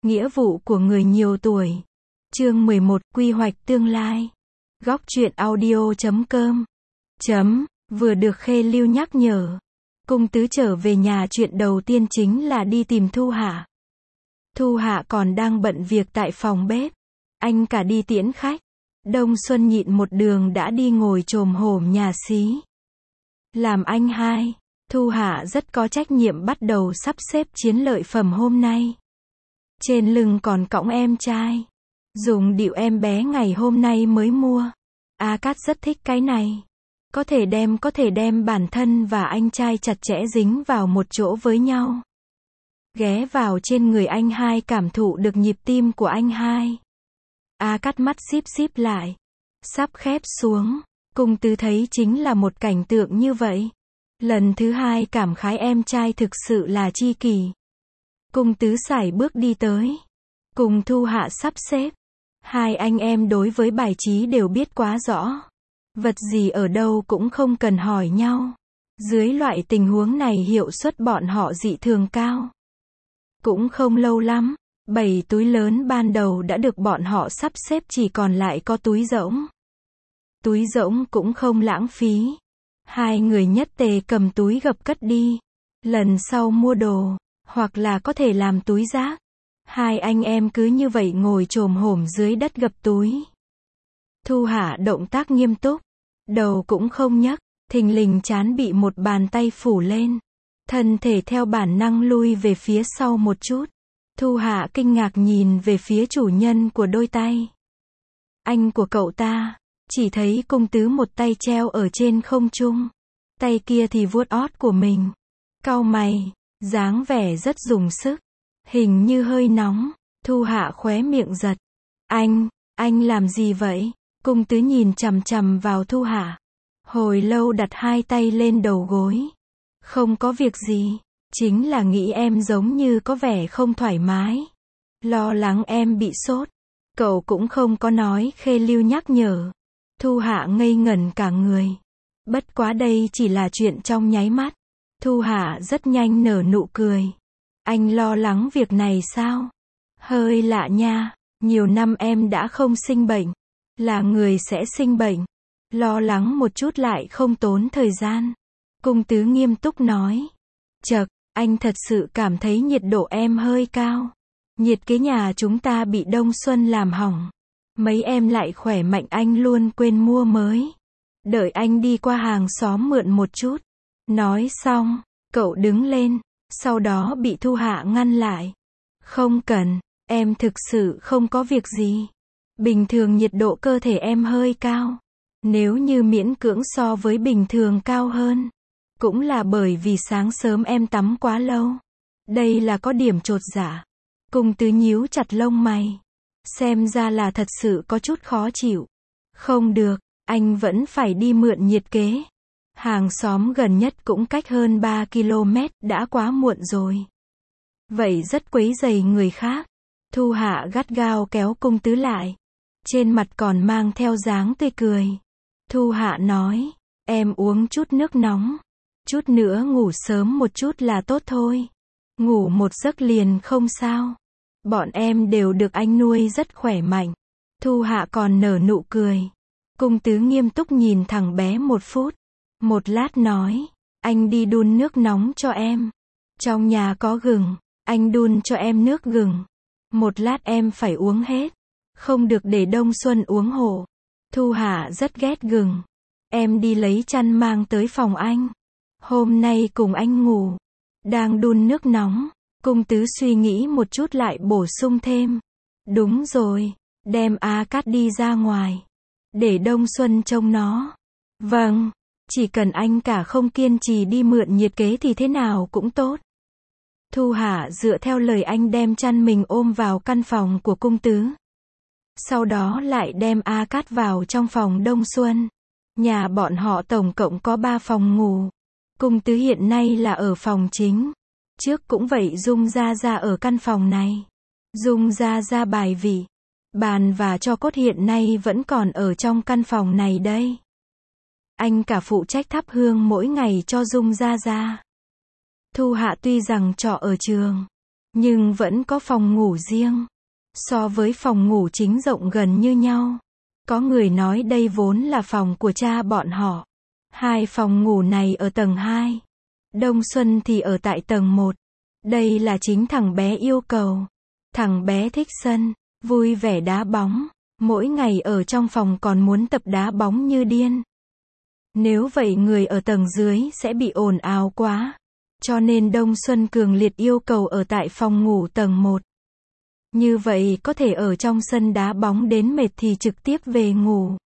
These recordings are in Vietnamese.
Nghĩa vụ của người nhiều tuổi. Chương 11, quy hoạch tương lai. Góc truyện audio.com. Vừa được Khê Lưu nhắc nhở. Cung tứ trở về nhà, chuyện đầu tiên chính là đi tìm Thu Hạ. Thu Hạ còn đang bận việc tại phòng bếp. Anh cả đi tiễn khách. Đông Xuân nhịn một đường đã đi ngồi chồm hổm nhà xí. Làm anh hai, Thu Hạ rất có trách nhiệm bắt đầu sắp xếp chiến lợi phẩm hôm nay. Trên lưng còn cõng em trai. Dùng điệu em bé ngày hôm nay mới mua. A Cát rất thích cái này. Có thể đem bản thân và anh trai chặt chẽ dính vào một chỗ với nhau. Ghé vào trên người anh hai, cảm thụ được nhịp tim của anh hai. A Cát mắt xíp lại. Sắp khép xuống. Cung tứ thấy chính là một cảnh tượng như vậy. Lần thứ hai cảm khái em trai thực sự là tri kỷ. Cung tứ sải bước đi tới. Cùng Thu Hạ sắp xếp. Hai anh em đối với bài trí đều biết quá rõ. Vật gì ở đâu cũng không cần hỏi nhau. Dưới loại tình huống này hiệu suất bọn họ dị thường cao. Cũng không lâu lắm, 7 túi lớn ban đầu đã được bọn họ sắp xếp, chỉ còn lại có túi rỗng. Túi rỗng cũng không lãng phí. Hai người nhất tề cầm túi gập cất đi. Lần sau mua đồ, hoặc là có thể làm túi rác. Hai anh em cứ như vậy ngồi chồm hổm dưới đất gập túi. Thu Hạ động tác nghiêm túc, đầu cũng không nhấc, thình lình trán bị một bàn tay phủ lên. Thân thể theo bản năng lui về phía sau một chút. Thu Hạ kinh ngạc nhìn về phía chủ nhân của đôi tay. Anh của cậu ta. Chỉ thấy cung tứ một tay treo ở trên không trung. Tay kia thì vuốt ót của mình. Cau mày, dáng vẻ rất dùng sức. Hình như hơi nóng. Thu Hạ khóe miệng giật. Anh làm gì vậy? Cung tứ nhìn chằm chằm vào Thu Hạ. Hồi lâu đặt hai tay lên đầu gối. Không có việc gì. Chính là nghĩ em giống như có vẻ không thoải mái. Lo lắng em bị sốt. Cậu cũng không có nói Khê Lưu nhắc nhở. Thu Hạ ngây ngẩn cả người. Bất quá đây chỉ là chuyện trong nháy mắt. Thu Hạ rất nhanh nở nụ cười. Anh lo lắng việc này sao? Hơi lạ nha. Nhiều năm em đã không sinh bệnh. Là người sẽ sinh bệnh. Lo lắng một chút lại không tốn thời gian. Cung tứ nghiêm túc nói. Chậc, anh thật sự cảm thấy nhiệt độ em hơi cao. Nhiệt kế nhà chúng ta bị Đông Xuân làm hỏng. Mấy em lại khỏe mạnh, anh luôn quên mua mới. Đợi anh đi qua hàng xóm mượn một chút. Nói xong, cậu đứng lên, sau đó bị Thu Hạ ngăn lại. Không cần, em thực sự không có việc gì. Bình thường nhiệt độ cơ thể em hơi cao. Nếu như miễn cưỡng so với bình thường cao hơn, cũng là bởi vì sáng sớm em tắm quá lâu. Đây là có điểm chột dạ. Cung tứ nhíu chặt lông mày. Xem ra là thật sự có chút khó chịu. Không được, anh vẫn phải đi mượn nhiệt kế. Hàng xóm gần nhất cũng cách hơn 3 km, đã quá muộn rồi. Vậy rất quấy rầy người khác. Thu Hạ gắt gao kéo cung tứ lại. Trên mặt còn mang theo dáng tươi cười. Thu Hạ nói, em uống chút nước nóng. Chút nữa ngủ sớm một chút là tốt thôi. Ngủ một giấc liền không sao. Bọn em đều được anh nuôi rất khỏe mạnh. Thu Hạ còn nở nụ cười. Cung tứ nghiêm túc nhìn thằng bé một phút. Một lát nói, anh đi đun nước nóng cho em. Trong nhà có gừng, anh đun cho em nước gừng. Một lát em phải uống hết. Không được để Đông Xuân uống hộ. Thu Hạ rất ghét gừng. Em đi lấy chăn mang tới phòng anh. Hôm nay cùng anh ngủ. Đang đun nước nóng. Cung tứ suy nghĩ một chút lại bổ sung thêm. Đúng rồi, đem A Cát đi ra ngoài. Để Đông Xuân trông nó. Vâng, chỉ cần anh cả không kiên trì đi mượn nhiệt kế thì thế nào cũng tốt. Thu Hạ dựa theo lời anh đem chăn mình ôm vào căn phòng của cung tứ. Sau đó lại đem A Cát vào trong phòng Đông Xuân. Nhà bọn họ tổng cộng có 3 phòng ngủ. Cung tứ hiện nay là ở phòng chính. Trước cũng vậy, Dung Gia Gia ở căn phòng này. Dung Gia Gia bài vị, bàn và tro cốt hiện nay vẫn còn ở trong căn phòng này đây. Anh cả phụ trách thắp hương mỗi ngày cho Dung Gia Gia. Thu Hạ tuy rằng trọ ở trường, nhưng vẫn có phòng ngủ riêng. So với phòng ngủ chính rộng gần như nhau. Có người nói đây vốn là phòng của cha bọn họ. Hai phòng ngủ này ở tầng 2. Đông Xuân thì ở tại tầng 1. Đây là chính thằng bé yêu cầu. Thằng bé thích sân, vui vẻ đá bóng. Mỗi ngày ở trong phòng còn muốn tập đá bóng như điên. Nếu vậy người ở tầng dưới sẽ bị ồn ào quá. Cho nên Đông Xuân cường liệt yêu cầu ở tại phòng ngủ tầng 1. Như vậy có thể ở trong sân đá bóng đến mệt thì trực tiếp về ngủ.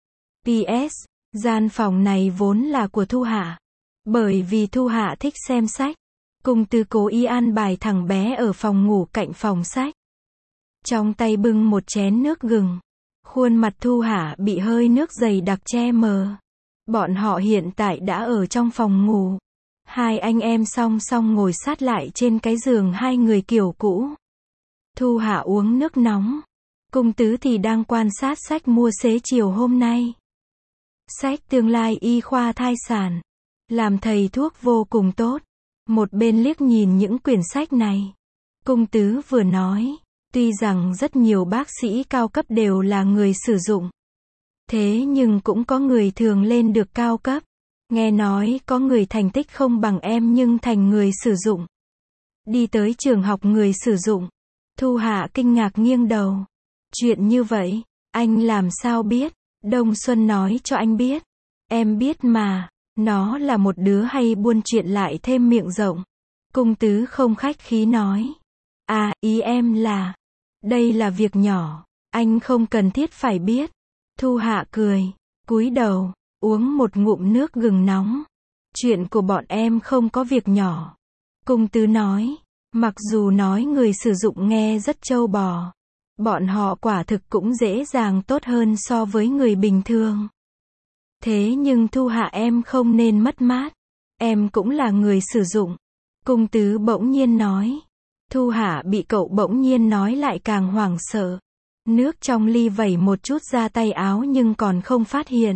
PS, gian phòng này vốn là của Thu Hạ. Bởi vì Thu Hạ thích xem sách. Cung Tứ cố ý an bài thằng bé ở phòng ngủ cạnh phòng sách. Trong tay bưng một chén nước gừng. Khuôn mặt Thu Hạ bị hơi nước dày đặc che mờ. Bọn họ hiện tại đã ở trong phòng ngủ. Hai anh em song song ngồi sát lại trên cái giường hai người kiểu cũ. Thu Hạ uống nước nóng. Cung Tứ thì đang quan sát sách mua xế chiều hôm nay. Sách tương lai y khoa thai sản. Làm thầy thuốc vô cùng tốt. Một bên liếc nhìn những quyển sách này. Cung Tứ vừa nói. Tuy rằng rất nhiều bác sĩ cao cấp đều là người sử dụng. Thế nhưng cũng có người thường lên được cao cấp. Nghe nói có người thành tích không bằng em nhưng thành người sử dụng. Đi tới trường học người sử dụng. Thu Hạ kinh ngạc nghiêng đầu. Chuyện như vậy, anh làm sao biết? Đông Xuân nói cho anh biết. Em biết mà, nó là một đứa hay buôn chuyện lại thêm miệng rộng. Cung Tứ không khách khí nói. À, ý em là, đây là việc nhỏ, anh không cần thiết phải biết. Thu Hạ cười, cúi đầu, uống một ngụm nước gừng nóng. Chuyện của bọn em không có việc nhỏ. Cung Tứ nói, mặc dù nói người sử dụng nghe rất trâu bò. Bọn họ quả thực cũng dễ dàng tốt hơn so với người bình thường. Thế nhưng Thu Hạ em không nên mất mát. Em cũng là người sử dụng. Cung Tứ bỗng nhiên nói. Thu Hạ bị cậu bỗng nhiên nói lại càng hoảng sợ. Nước trong ly vẩy một chút ra tay áo nhưng còn không phát hiện.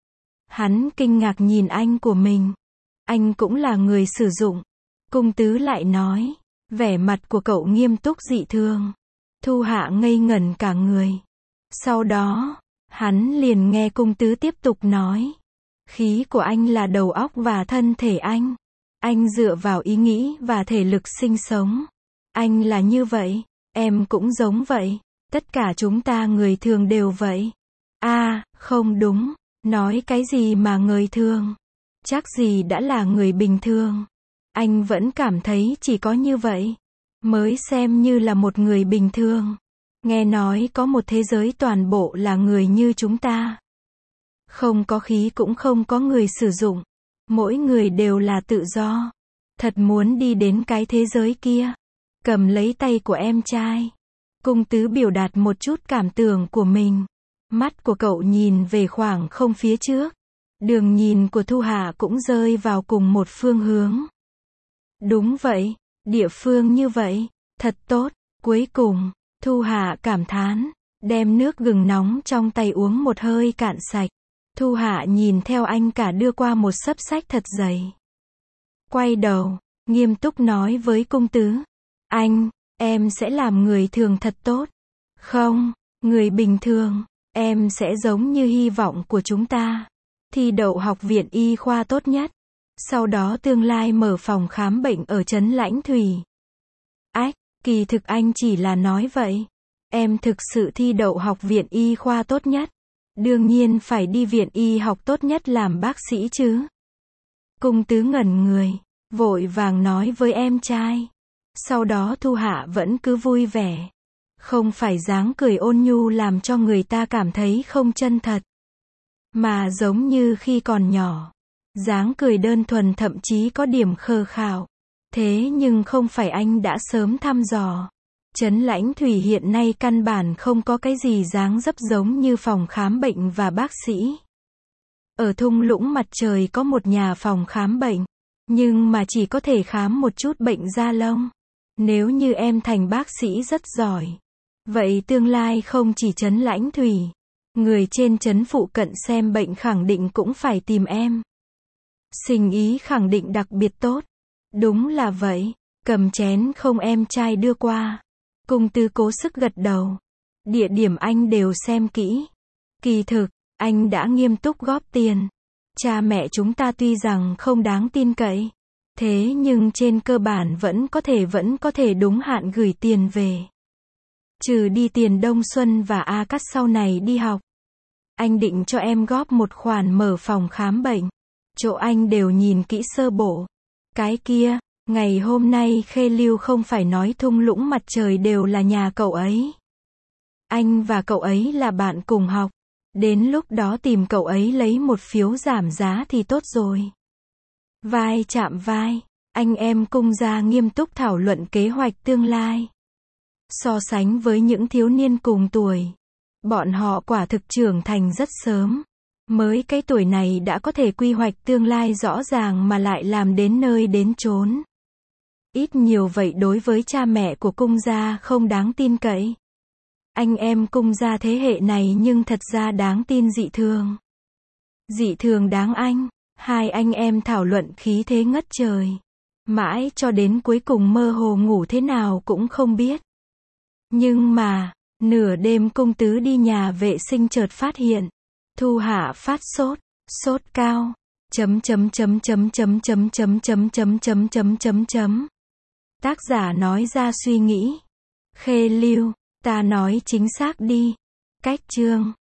Hắn kinh ngạc nhìn anh của mình. Anh cũng là người sử dụng. Cung Tứ lại nói. Vẻ mặt của cậu nghiêm túc dị thường. Thu Hạ ngây ngẩn cả người. Sau đó, hắn liền nghe Cung Tứ tiếp tục nói. Khí của anh là đầu óc và thân thể anh. Anh dựa vào ý nghĩ và thể lực sinh sống. Anh là như vậy, em cũng giống vậy. Tất cả chúng ta người thường đều vậy. À, không đúng. Nói cái gì mà người thường? Chắc gì đã là người bình thường. Anh vẫn cảm thấy chỉ có như vậy mới xem như là một người bình thường. Nghe nói có một thế giới toàn bộ là người như chúng ta. Không có khí cũng không có người sử dụng. Mỗi người đều là tự do. Thật muốn đi đến cái thế giới kia. Cầm lấy tay của em trai. Cung Tứ biểu đạt một chút cảm tưởng của mình. Mắt của cậu nhìn về khoảng không phía trước. Đường nhìn của Thu Hạ cũng rơi vào cùng một phương hướng. Đúng vậy, địa phương như vậy, thật tốt. Cuối cùng, Thu Hạ cảm thán, đem nước gừng nóng trong tay uống một hơi cạn sạch. Thu Hạ nhìn theo anh cả đưa qua một xấp sách thật dày. Quay đầu, nghiêm túc nói với Cung Tứ. Anh, em sẽ làm người thường thật tốt. Không, người bình thường, em sẽ giống như hy vọng của chúng ta. Thi đậu học viện y khoa tốt nhất. Sau đó tương lai mở phòng khám bệnh ở trấn Lãnh Thủy. Ách, kỳ thực anh chỉ là nói vậy. Em thực sự thi đậu học viện y khoa tốt nhất. Đương nhiên phải đi viện y học tốt nhất làm bác sĩ chứ. Cung Tứ ngẩn người, vội vàng nói với em trai. Sau đó Thu Hạ vẫn cứ vui vẻ. Không phải dáng cười ôn nhu làm cho người ta cảm thấy không chân thật. Mà giống như khi còn nhỏ. Dáng cười đơn thuần thậm chí có điểm khờ khạo. Thế nhưng không phải anh đã sớm thăm dò. Trấn Lãnh Thủy hiện nay căn bản không có cái gì dáng dấp giống như phòng khám bệnh và bác sĩ. Ở thung lũng mặt trời có một nhà phòng khám bệnh. Nhưng mà chỉ có thể khám một chút bệnh da lông. Nếu như em thành bác sĩ rất giỏi. Vậy tương lai không chỉ Trấn Lãnh Thủy. Người trên trấn phụ cận xem bệnh khẳng định cũng phải tìm em. Sinh ý khẳng định đặc biệt tốt. Đúng là vậy. Cầm chén không em trai đưa qua. Cung tứ cố sức gật đầu. Địa điểm anh đều xem kỹ. Kỳ thực, anh đã nghiêm túc góp tiền. Cha mẹ chúng ta tuy rằng không đáng tin cậy, thế nhưng trên cơ bản vẫn có thể đúng hạn gửi tiền về. Trừ đi tiền đông xuân và A Cắt sau này đi học. Anh định cho em góp một khoản mở phòng khám bệnh. Chỗ anh đều nhìn kỹ sơ bộ. Cái kia, ngày hôm nay Khê Lưu không phải nói thung lũng mặt trời đều là nhà cậu ấy. Anh và cậu ấy là bạn cùng học. Đến lúc đó tìm cậu ấy lấy một phiếu giảm giá thì tốt rồi. Vai chạm vai, anh em Cung gia nghiêm túc thảo luận kế hoạch tương lai. So sánh với những thiếu niên cùng tuổi, bọn họ quả thực trưởng thành rất sớm. Mới cái tuổi này đã có thể quy hoạch tương lai rõ ràng mà lại làm đến nơi đến chốn. Ít nhiều vậy đối với cha mẹ của Cung gia không đáng tin cậy. Anh em Cung gia thế hệ này nhưng thật ra đáng tin dị thường. Dị thường đáng anh. Hai anh em thảo luận khí thế ngất trời. Mãi cho đến cuối cùng mơ hồ ngủ thế nào cũng không biết. Nhưng mà, nửa đêm Cung tứ đi nhà vệ sinh chợt phát hiện. Thu Hạ phát sốt cao. Tác giả nói ra suy nghĩ. Khê Lưu, ta nói chính xác đi. Cách chương